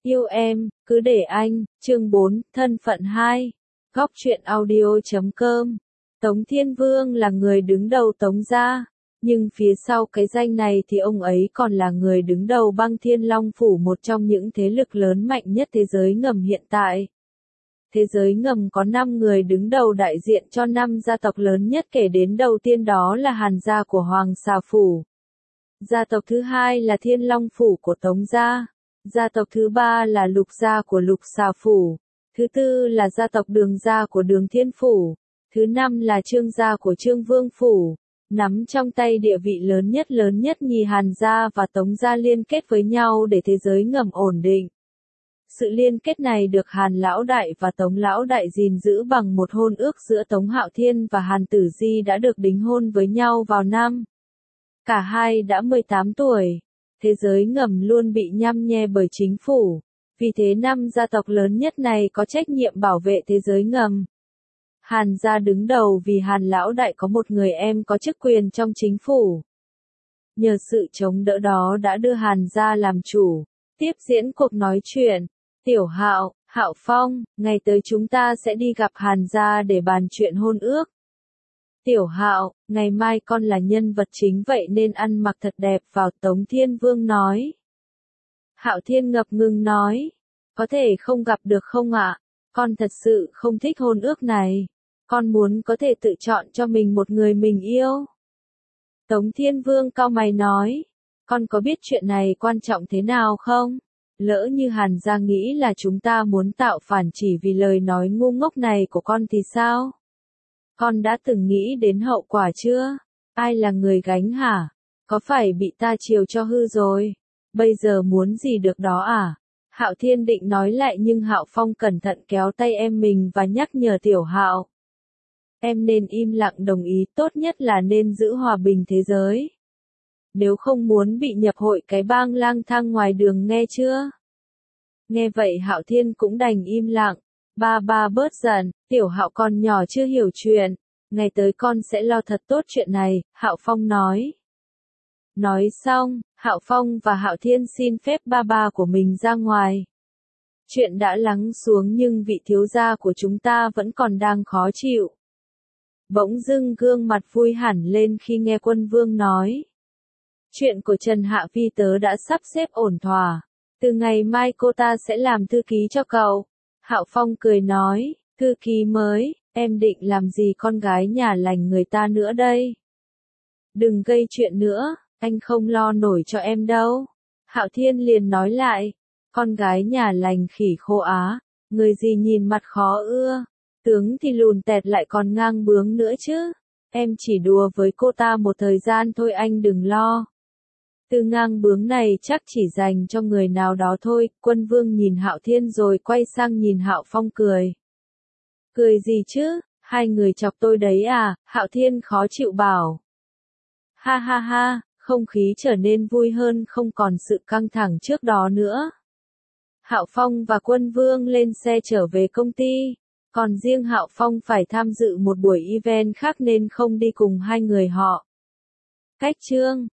Yêu em, cứ để anh, chương 4, thân phận 2. Góc truyện audio.com. Tống Thiên Vương là người đứng đầu Tống gia, nhưng phía sau cái danh này thì ông ấy còn là người đứng đầu Băng Thiên Long Phủ, một trong những thế lực lớn mạnh nhất thế giới ngầm hiện tại. Thế giới ngầm có 5 người đứng đầu đại diện cho 5 gia tộc lớn nhất, kể đến đầu tiên đó là Hàn gia của Hoàng Xà Phủ. Gia tộc thứ hai là Thiên Long Phủ của Tống gia. Gia tộc thứ ba là Lục gia của Lục Xà Phủ. Thứ tư là gia tộc Đường gia của Đường Thiên Phủ. Thứ năm là Trương gia của Trương Vương Phủ. Nắm trong tay địa vị lớn nhất nhì Hàn gia và Tống gia liên kết với nhau để thế giới ngầm ổn định. Sự liên kết này được Hàn Lão Đại và Tống Lão Đại gìn giữ bằng một hôn ước giữa Tống Hạo Thiên và Hàn Tử Di đã được đính hôn với nhau vào năm cả hai đã 18 tuổi. Thế giới ngầm luôn bị nhăm nhe bởi chính phủ, vì thế 5 gia tộc lớn nhất này có trách nhiệm bảo vệ thế giới ngầm. Hàn gia đứng đầu vì Hàn Lão Đại có một người em có chức quyền trong chính phủ. Nhờ sự chống đỡ đó đã đưa Hàn gia làm chủ. Tiếp diễn cuộc nói chuyện. Tiểu Hạo, Hạo Phong, ngày tới chúng ta sẽ đi gặp Hàn gia để bàn chuyện hôn ước. Tiểu Hạo, ngày mai con là nhân vật chính vậy nên ăn mặc thật đẹp vào, Tống Thiên Vương nói. Hạo Thiên ngập ngừng nói, có thể không gặp được không ạ? Con thật sự không thích hôn ước này. Con muốn có thể tự chọn cho mình một người mình yêu. Tống Thiên Vương cau mày nói, con có biết chuyện này quan trọng thế nào không? Lỡ như Hàn gia nghĩ là chúng ta muốn tạo phản chỉ vì lời nói ngu ngốc này của con thì sao? Con đã từng nghĩ đến hậu quả chưa? Ai là người gánh hả? Có phải bị ta chiều cho hư rồi? Bây giờ muốn gì được đó à? Hạo Thiên định nói lại nhưng Hạo Phong cẩn thận kéo tay em mình và nhắc nhở Tiểu Hạo. Em nên im lặng đồng ý, tốt nhất là nên giữ hòa bình thế giới. Nếu không muốn bị nhập hội cái bang lang thang ngoài đường, nghe chưa? Nghe vậy Hạo Thiên cũng đành im lặng. Ba bớt giận, Tiểu Hạo còn nhỏ chưa hiểu chuyện. Ngày tới con sẽ lo thật tốt chuyện này, Hạo Phong nói. Nói xong, Hạo Phong và Hạo Thiên xin phép ba của mình ra ngoài. Chuyện đã lắng xuống nhưng vị thiếu gia của chúng ta vẫn còn đang khó chịu. Bỗng dưng gương mặt vui hẳn lên khi nghe Quân Vương nói. Chuyện của Trần Hạ Vi tớ đã sắp xếp ổn thỏa. Từ ngày mai cô ta sẽ làm thư ký cho cậu. Hạo Phong cười nói, thư ký mới, em định làm gì con gái nhà lành người ta nữa đây? Đừng gây chuyện nữa, anh không lo nổi cho em đâu. Hạo Thiên liền nói lại, con gái nhà lành khỉ khô á, người gì nhìn mặt khó ưa, tướng thì lùn tẹt lại còn ngang bướng nữa chứ. Em chỉ đùa với cô ta một thời gian thôi, anh đừng lo. Từ ngang bướng này chắc chỉ dành cho người nào đó thôi. Quân Vương nhìn Hạo Thiên rồi quay sang nhìn Hạo Phong cười. Cười gì chứ, hai người chọc tôi đấy à? Hạo Thiên khó chịu bảo. Ha ha ha, không khí trở nên vui hơn, không còn sự căng thẳng trước đó nữa. Hạo Phong và Quân Vương lên xe trở về công ty, còn riêng Hạo Phong phải tham dự một buổi event khác nên không đi cùng hai người họ. Cách chương